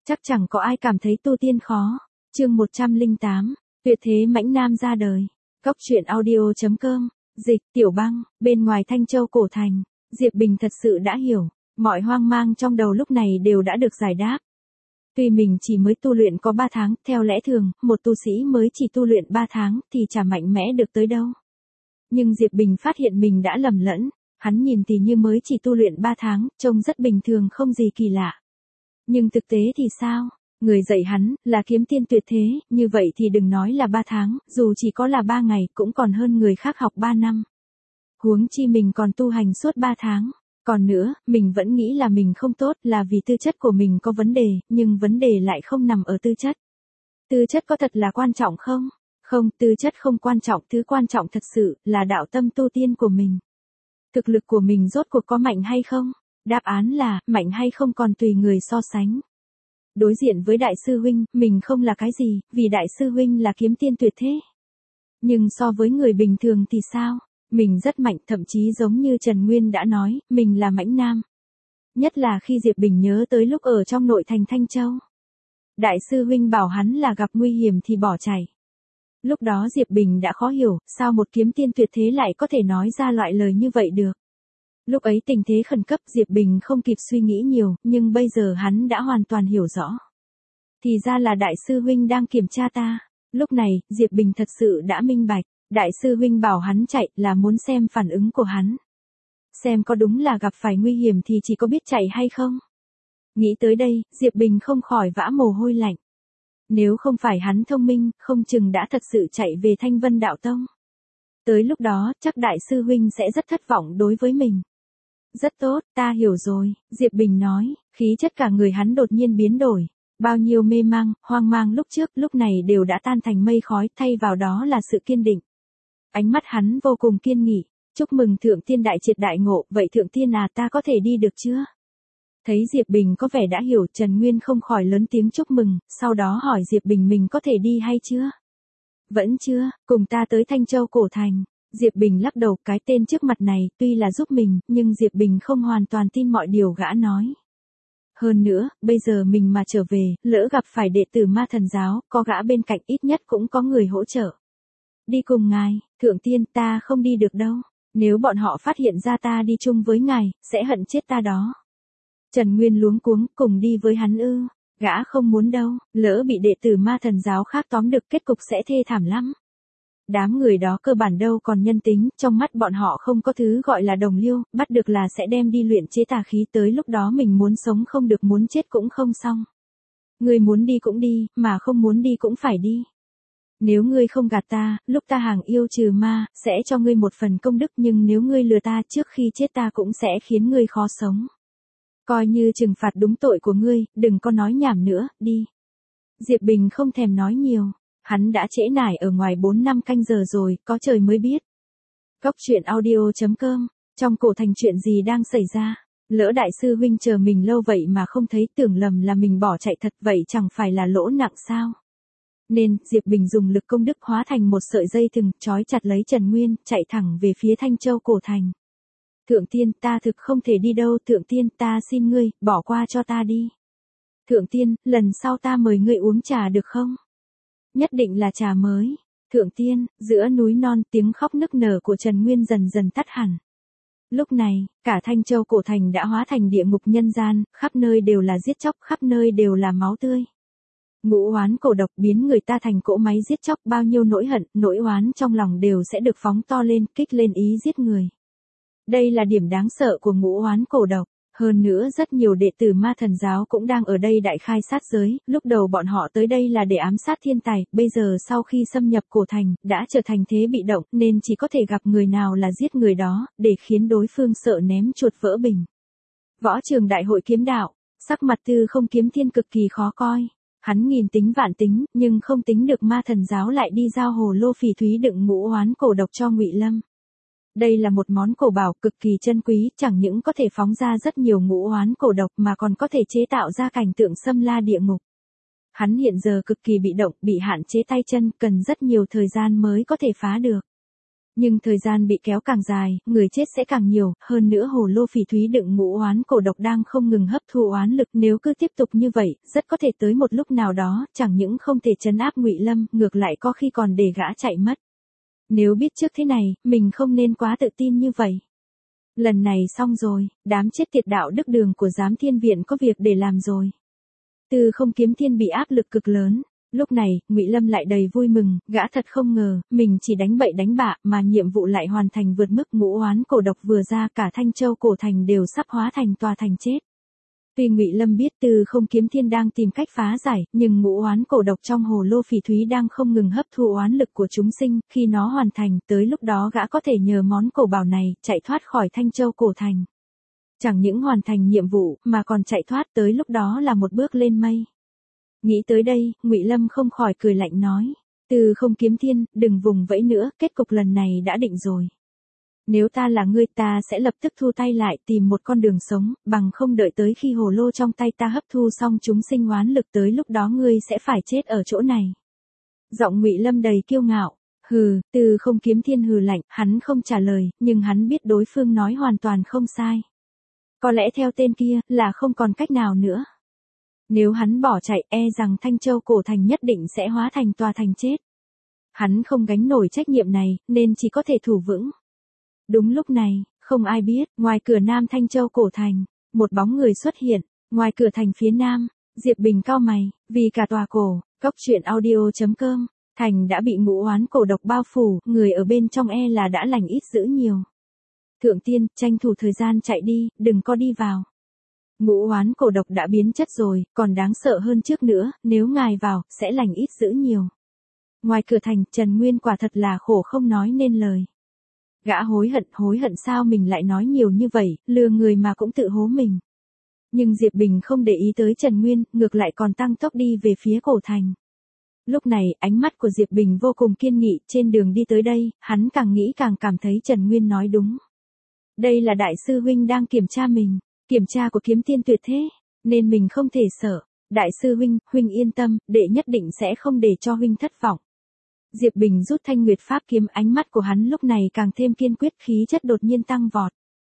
Chắc chẳng có ai cảm thấy tu tiên khó. Chương 108, tuyệt thế mãnh nam ra đời. Cóc truyện audio.com, dịch, Tiểu Băng, bên ngoài Thanh Châu cổ thành, Diệp Bình thật sự đã hiểu, mọi hoang mang trong đầu lúc này đều đã được giải đáp. Tuy mình chỉ mới tu luyện có 3 tháng, theo lẽ thường, một tu sĩ mới chỉ tu luyện 3 tháng thì chả mạnh mẽ được tới đâu. Nhưng Diệp Bình phát hiện mình đã lầm lẫn, hắn nhìn thì như mới chỉ tu luyện 3 tháng, trông rất bình thường không gì kỳ lạ. Nhưng thực tế thì sao? Người dạy hắn, là kiếm tiên tuyệt thế, như vậy thì đừng nói là 3 tháng, dù chỉ có là 3 ngày cũng còn hơn người khác học 3 năm. Huống chi mình còn tu hành suốt 3 tháng. Còn nữa, mình vẫn nghĩ là mình không tốt là vì tư chất của mình có vấn đề, nhưng vấn đề lại không nằm ở tư chất. Tư chất có thật là quan trọng không? Không, tư chất không quan trọng, thứ quan trọng thật sự là đạo tâm tu tiên của mình. Thực lực của mình rốt cuộc có mạnh hay không? Đáp án là, mạnh hay không còn tùy người so sánh. Đối diện với đại sư huynh, mình không là cái gì, vì đại sư huynh là kiếm tiên tuyệt thế. Nhưng so với người bình thường thì sao? Mình rất mạnh, thậm chí giống như Trần Nguyên đã nói, mình là mãnh nam. Nhất là khi Diệp Bình nhớ tới lúc ở trong nội thành Thanh Châu. Đại sư huynh bảo hắn là gặp nguy hiểm thì bỏ chạy. Lúc đó Diệp Bình đã khó hiểu, sao một kiếm tiên tuyệt thế lại có thể nói ra loại lời như vậy được. Lúc ấy tình thế khẩn cấp Diệp Bình không kịp suy nghĩ nhiều, nhưng bây giờ hắn đã hoàn toàn hiểu rõ. Thì ra là đại sư huynh đang kiểm tra ta. Lúc này, Diệp Bình thật sự đã minh bạch, đại sư huynh bảo hắn chạy là muốn xem phản ứng của hắn. Xem có đúng là gặp phải nguy hiểm thì chỉ có biết chạy hay không. Nghĩ tới đây, Diệp Bình không khỏi vã mồ hôi lạnh. Nếu không phải hắn thông minh, không chừng đã thật sự chạy về Thanh Vân Đạo Tông. Tới lúc đó, chắc đại sư huynh sẽ rất thất vọng đối với mình. Rất tốt, ta hiểu rồi, Diệp Bình nói, khí chất cả người hắn đột nhiên biến đổi. Bao nhiêu mê mang, hoang mang lúc trước, lúc này đều đã tan thành mây khói, thay vào đó là sự kiên định. Ánh mắt hắn vô cùng kiên nghị, chúc mừng Thượng Tiên đại triệt đại ngộ, vậy Thượng Tiên à ta có thể đi được chưa? Thấy Diệp Bình có vẻ đã hiểu, Trần Nguyên không khỏi lớn tiếng chúc mừng, sau đó hỏi Diệp Bình mình có thể đi hay chưa? Vẫn chưa, cùng ta tới Thanh Châu cổ thành. Diệp Bình lắc đầu, cái tên trước mặt này tuy là giúp mình, nhưng Diệp Bình không hoàn toàn tin mọi điều gã nói. Hơn nữa, bây giờ mình mà trở về, lỡ gặp phải đệ tử Ma Thần giáo, có gã bên cạnh ít nhất cũng có người hỗ trợ. Đi cùng ngài, Thượng Tiên, ta không đi được đâu. Nếu bọn họ phát hiện ra ta đi chung với ngài, sẽ hận chết ta đó. Trần Nguyên luống cuống, cùng đi với hắn ư? Gã không muốn đâu, lỡ bị đệ tử Ma Thần giáo khác tóm được kết cục sẽ thê thảm lắm. Đám người đó cơ bản đâu còn nhân tính, trong mắt bọn họ không có thứ gọi là đồng liêu, bắt được là sẽ đem đi luyện chế tà khí, tới lúc đó mình muốn sống không được, muốn chết cũng không xong. Ngươi muốn đi cũng đi, mà không muốn đi cũng phải đi. Nếu ngươi không gạt ta, lúc ta hàng yêu trừ ma, sẽ cho ngươi một phần công đức, nhưng nếu ngươi lừa ta trước khi chết ta cũng sẽ khiến ngươi khó sống. Coi như trừng phạt đúng tội của ngươi, đừng có nói nhảm nữa, đi. Diệp Bình không thèm nói nhiều. Hắn đã trễ nải ở ngoài 4 năm canh giờ rồi, có trời mới biết. Cóc truyện audio.com, trong cổ thành chuyện gì đang xảy ra? Lỡ đại sư huynh chờ mình lâu vậy mà không thấy, tưởng lầm là mình bỏ chạy thật, vậy chẳng phải là lỗ nặng sao? Nên, Diệp Bình dùng lực công đức hóa thành một sợi dây thừng, trói chặt lấy Trần Nguyên, chạy thẳng về phía Thanh Châu cổ thành. Thượng Tiên, ta thực không thể đi đâu, Thượng Tiên, ta xin ngươi, bỏ qua cho ta đi. Thượng Tiên, lần sau ta mời ngươi uống trà được không? Nhất định là trà mới. Thượng Tiên, giữa núi non, tiếng khóc nức nở của Trần Nguyên dần dần tắt hẳn. Lúc này, cả Thanh Châu cổ thành đã hóa thành địa ngục nhân gian, khắp nơi đều là giết chóc, khắp nơi đều là máu tươi. Ngũ oán cổ độc biến người ta thành cỗ máy giết chóc, bao nhiêu nỗi hận, nỗi oán trong lòng đều sẽ được phóng to lên, kích lên ý giết người. Đây là điểm đáng sợ của ngũ oán cổ độc. Hơn nữa rất nhiều đệ tử Ma Thần giáo cũng đang ở đây đại khai sát giới, lúc đầu bọn họ tới đây là để ám sát thiên tài, bây giờ sau khi xâm nhập cổ thành, đã trở thành thế bị động, nên chỉ có thể gặp người nào là giết người đó, để khiến đối phương sợ ném chuột vỡ bình. Võ trường đại hội kiếm đạo, sắc mặt Tư Không Kiếm Thiên cực kỳ khó coi. Hắn nghìn tính vạn tính, nhưng không tính được Ma Thần giáo lại đi giao hồ lô phỉ thúy đựng ngũ oán cổ độc cho Ngụy Lâm. Đây là một món cổ bảo cực kỳ chân quý, chẳng những có thể phóng ra rất nhiều ngũ oán cổ độc mà còn có thể chế tạo ra cảnh tượng xâm la địa ngục. Hắn hiện giờ cực kỳ bị động, bị hạn chế tay chân, cần rất nhiều thời gian mới có thể phá được. Nhưng thời gian bị kéo càng dài, người chết sẽ càng nhiều, hơn nữa hồ lô phỉ thúy đựng ngũ oán cổ độc đang không ngừng hấp thu oán lực, nếu cứ tiếp tục như vậy, rất có thể tới một lúc nào đó, chẳng những không thể trấn áp Ngụy Lâm, ngược lại có khi còn để gã chạy mất. Nếu biết trước thế này, mình không nên quá tự tin như vậy. Lần này xong rồi, đám chết tiệt đạo đức đường của Giám Thiên Viện có việc để làm rồi. Tư Không Kiếm Thiên bị áp lực cực lớn. Lúc này, Ngụy Lâm lại đầy vui mừng, gã thật không ngờ, mình chỉ đánh bậy đánh bạ, mà nhiệm vụ lại hoàn thành vượt mức, ngũ oán cổ độc vừa ra cả Thanh Châu cổ thành đều sắp hóa thành tòa thành chết. Tuy Ngụy Lâm biết Tư Không Kiếm Thiên đang tìm cách phá giải, nhưng ngũ oán cổ độc trong hồ lô phỉ thúy đang không ngừng hấp thu oán lực của chúng sinh, khi nó hoàn thành, tới lúc đó gã có thể nhờ món cổ bảo này, chạy thoát khỏi Thanh Châu cổ thành. Chẳng những hoàn thành nhiệm vụ, mà còn chạy thoát, tới lúc đó là một bước lên mây. Nghĩ tới đây, Ngụy Lâm không khỏi cười lạnh nói, Tư Không Kiếm Thiên, đừng vùng vẫy nữa, kết cục lần này đã định rồi. Nếu ta là ngươi, ta sẽ lập tức thu tay lại, tìm một con đường sống, bằng không đợi tới khi hồ lô trong tay ta hấp thu xong chúng sinh oán lực, tới lúc đó ngươi sẽ phải chết ở chỗ này. Giọng Ngụy Lâm đầy kiêu ngạo. Hừ, Tư Không Kiếm Thiên hừ lạnh, hắn không trả lời, nhưng hắn biết đối phương nói hoàn toàn không sai. Có lẽ theo tên kia, là không còn cách nào nữa. Nếu hắn bỏ chạy, e rằng Thanh Châu cổ thành nhất định sẽ hóa thành tòa thành chết. Hắn không gánh nổi trách nhiệm này, nên chỉ có thể thủ vững. Đúng lúc này, không ai biết, ngoài cửa nam Thanh Châu cổ thành, một bóng người xuất hiện, ngoài cửa thành phía nam, Diệp Bình cau mày, vì cả tòa cổ, Cốc Truyện Audio.com, thành đã bị ngũ oán cổ độc bao phủ, người ở bên trong e là đã lành ít dữ nhiều. Thượng tiên, tranh thủ thời gian chạy đi, đừng có đi vào. Ngũ oán cổ độc đã biến chất rồi, còn đáng sợ hơn trước nữa, nếu ngài vào, sẽ lành ít dữ nhiều. Ngoài cửa thành, Trần Nguyên quả thật là khổ không nói nên lời. Gã hối hận sao mình lại nói nhiều như vậy, lừa người mà cũng tự hố mình. Nhưng Diệp Bình không để ý tới Trần Nguyên, ngược lại còn tăng tốc đi về phía cổ thành. Lúc này, ánh mắt của Diệp Bình vô cùng kiên nghị, trên đường đi tới đây, hắn càng nghĩ càng cảm thấy Trần Nguyên nói đúng. Đây là đại sư huynh đang kiểm tra mình, kiểm tra của kiếm tiên tuyệt thế, nên mình không thể sợ. Đại sư huynh, huynh yên tâm, đệ nhất định sẽ không để cho huynh thất vọng. Diệp Bình rút thanh nguyệt pháp kiếm, ánh mắt của hắn lúc này càng thêm kiên quyết, khí chất đột nhiên tăng vọt.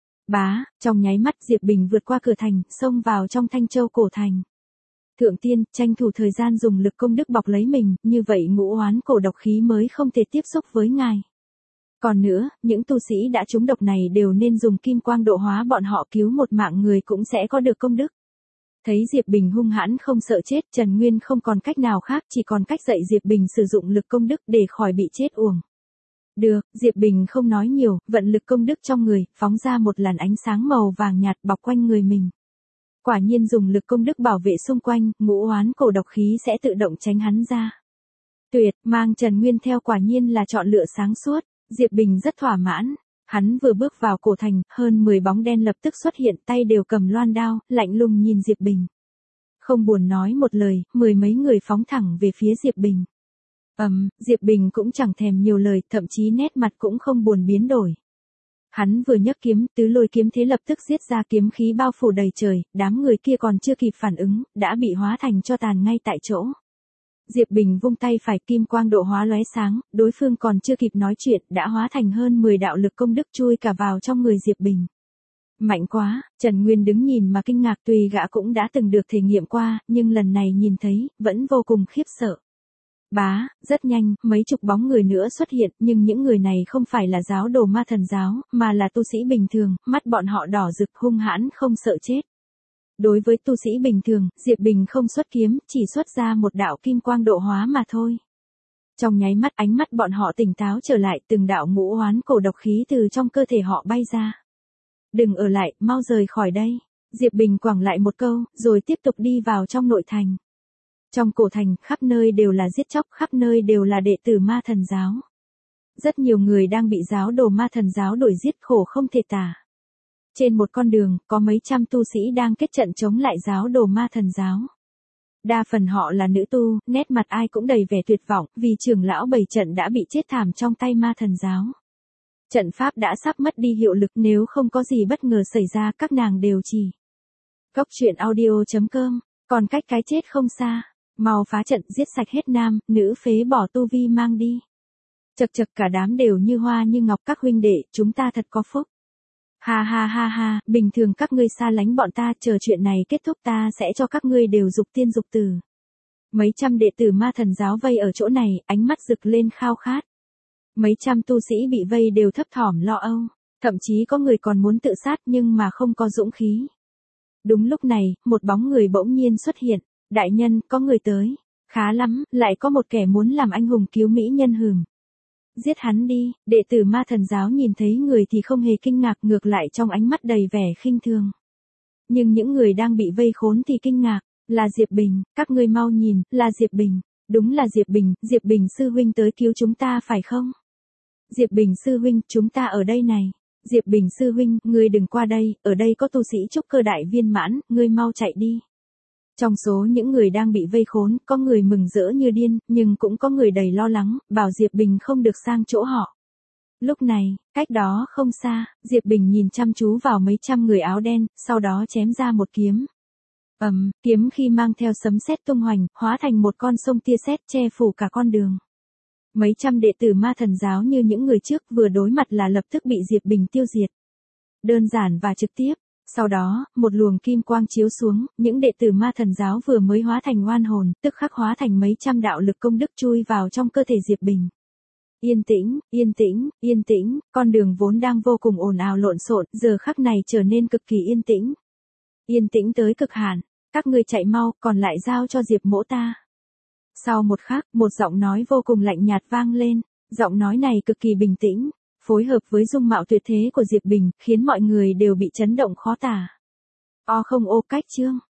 Bá, trong nháy mắt Diệp Bình vượt qua cửa thành, xông vào trong Thanh Châu cổ thành. Thượng tiên, tranh thủ thời gian dùng lực công đức bọc lấy mình, như vậy ngũ oán cổ độc khí mới không thể tiếp xúc với ngài. Còn nữa, những tu sĩ đã trúng độc này đều nên dùng kim quang độ hóa bọn họ, cứu một mạng người cũng sẽ có được công đức. Thấy Diệp Bình hung hãn không sợ chết, Trần Nguyên không còn cách nào khác, chỉ còn cách dạy Diệp Bình sử dụng lực công đức để khỏi bị chết uổng. Được, Diệp Bình không nói nhiều, vận lực công đức trong người, phóng ra một làn ánh sáng màu vàng nhạt bọc quanh người mình. Quả nhiên dùng lực công đức bảo vệ xung quanh, ngũ oán cổ độc khí sẽ tự động tránh hắn ra. Tuyệt, mang Trần Nguyên theo quả nhiên là chọn lựa sáng suốt, Diệp Bình rất thỏa mãn. Hắn vừa bước vào cổ thành, hơn 10 bóng đen lập tức xuất hiện, tay đều cầm loan đao, lạnh lùng nhìn Diệp Bình. Không buồn nói một lời, 10 mấy người phóng thẳng về phía Diệp Bình. Diệp Bình cũng chẳng thèm nhiều lời, thậm chí nét mặt cũng không buồn biến đổi. Hắn vừa nhấc kiếm, tứ lôi kiếm thế lập tức giết ra, kiếm khí bao phủ đầy trời, đám người kia còn chưa kịp phản ứng, đã bị hóa thành tro tàn ngay tại chỗ. Diệp Bình vung tay phải, kim quang độ hóa lóe sáng, đối phương còn chưa kịp nói chuyện, đã hóa thành hơn 10 đạo lực công đức chui cả vào trong người Diệp Bình. Mạnh quá, Trần Nguyên đứng nhìn mà kinh ngạc, tuy gã cũng đã từng được thể nghiệm qua, nhưng lần này nhìn thấy, vẫn vô cùng khiếp sợ. Bá, rất nhanh, mấy chục bóng người nữa xuất hiện, nhưng những người này không phải là giáo đồ ma thần giáo, mà là tu sĩ bình thường, mắt bọn họ đỏ rực, hung hãn không sợ chết. Đối với tu sĩ bình thường, Diệp Bình không xuất kiếm, chỉ xuất ra một đạo kim quang độ hóa mà thôi. Trong nháy mắt, ánh mắt bọn họ tỉnh táo trở lại, từng đạo ngũ oán cổ độc khí từ trong cơ thể họ bay ra. Đừng ở lại, mau rời khỏi đây. Diệp Bình quẳng lại một câu, rồi tiếp tục đi vào trong nội thành. Trong cổ thành, khắp nơi đều là giết chóc, khắp nơi đều là đệ tử ma thần giáo. Rất nhiều người đang bị giáo đồ ma thần giáo đuổi giết, khổ không thể tả. Trên một con đường, có mấy trăm tu sĩ đang kết trận chống lại giáo đồ ma thần giáo. Đa phần họ là nữ tu, nét mặt ai cũng đầy vẻ tuyệt vọng, vì trưởng lão bày trận đã bị chết thảm trong tay ma thần giáo. Trận pháp đã sắp mất đi hiệu lực, nếu không có gì bất ngờ xảy ra, các nàng đều chỉ. Cốc Truyện Audio.com, còn cách cái chết không xa. Mau phá trận, giết sạch hết nam, nữ phế bỏ tu vi mang đi. Chật chật, cả đám đều như hoa như ngọc, các huynh đệ, chúng ta thật có phúc. Ha ha ha ha, bình thường các ngươi xa lánh bọn ta, chờ chuyện này kết thúc ta sẽ cho các ngươi đều dục tiên dục tử. Mấy trăm đệ tử ma thần giáo vây ở chỗ này, ánh mắt rực lên khao khát. Mấy trăm tu sĩ bị vây đều thấp thỏm lo âu, thậm chí có người còn muốn tự sát nhưng mà không có dũng khí. Đúng lúc này, một bóng người bỗng nhiên xuất hiện. Đại nhân, có người tới. Khá lắm, lại có một kẻ muốn làm anh hùng cứu mỹ nhân hừm. Giết hắn đi, đệ tử ma thần giáo nhìn thấy người thì không hề kinh ngạc, ngược lại trong ánh mắt đầy vẻ khinh thường. Nhưng những người đang bị vây khốn thì kinh ngạc, là Diệp Bình, các ngươi mau nhìn, là Diệp Bình. Đúng là Diệp Bình sư huynh tới cứu chúng ta phải không? Diệp Bình sư huynh, chúng ta ở đây này. Diệp Bình sư huynh, ngươi đừng qua đây, ở đây có tu sĩ trúc cơ đại viên mãn, ngươi mau chạy đi. Trong số những người đang bị vây khốn, có người mừng rỡ như điên, nhưng cũng có người đầy lo lắng, bảo Diệp Bình không được sang chỗ họ. Lúc này, cách đó không xa, Diệp Bình nhìn chăm chú vào mấy trăm người áo đen, sau đó chém ra một kiếm. Kiếm khi mang theo sấm sét tung hoành, hóa thành một con sông tia sét che phủ cả con đường. Mấy trăm đệ tử ma thần giáo như những người trước vừa đối mặt là lập tức bị Diệp Bình tiêu diệt. Đơn giản và trực tiếp. Sau đó, một luồng kim quang chiếu xuống, những đệ tử ma thần giáo vừa mới hóa thành oan hồn, tức khắc hóa thành mấy trăm đạo lực công đức chui vào trong cơ thể Diệp Bình. Yên tĩnh, yên tĩnh, yên tĩnh, con đường vốn đang vô cùng ồn ào lộn xộn, giờ khắc này trở nên cực kỳ yên tĩnh. Yên tĩnh tới cực hạn, các ngươi chạy mau, còn lại giao cho Diệp mỗ ta. Sau một khắc, một giọng nói vô cùng lạnh nhạt vang lên, giọng nói này cực kỳ bình tĩnh, phối hợp với dung mạo tuyệt thế của Diệp Bình, khiến mọi người đều bị chấn động khó tả. O không ô cách chương.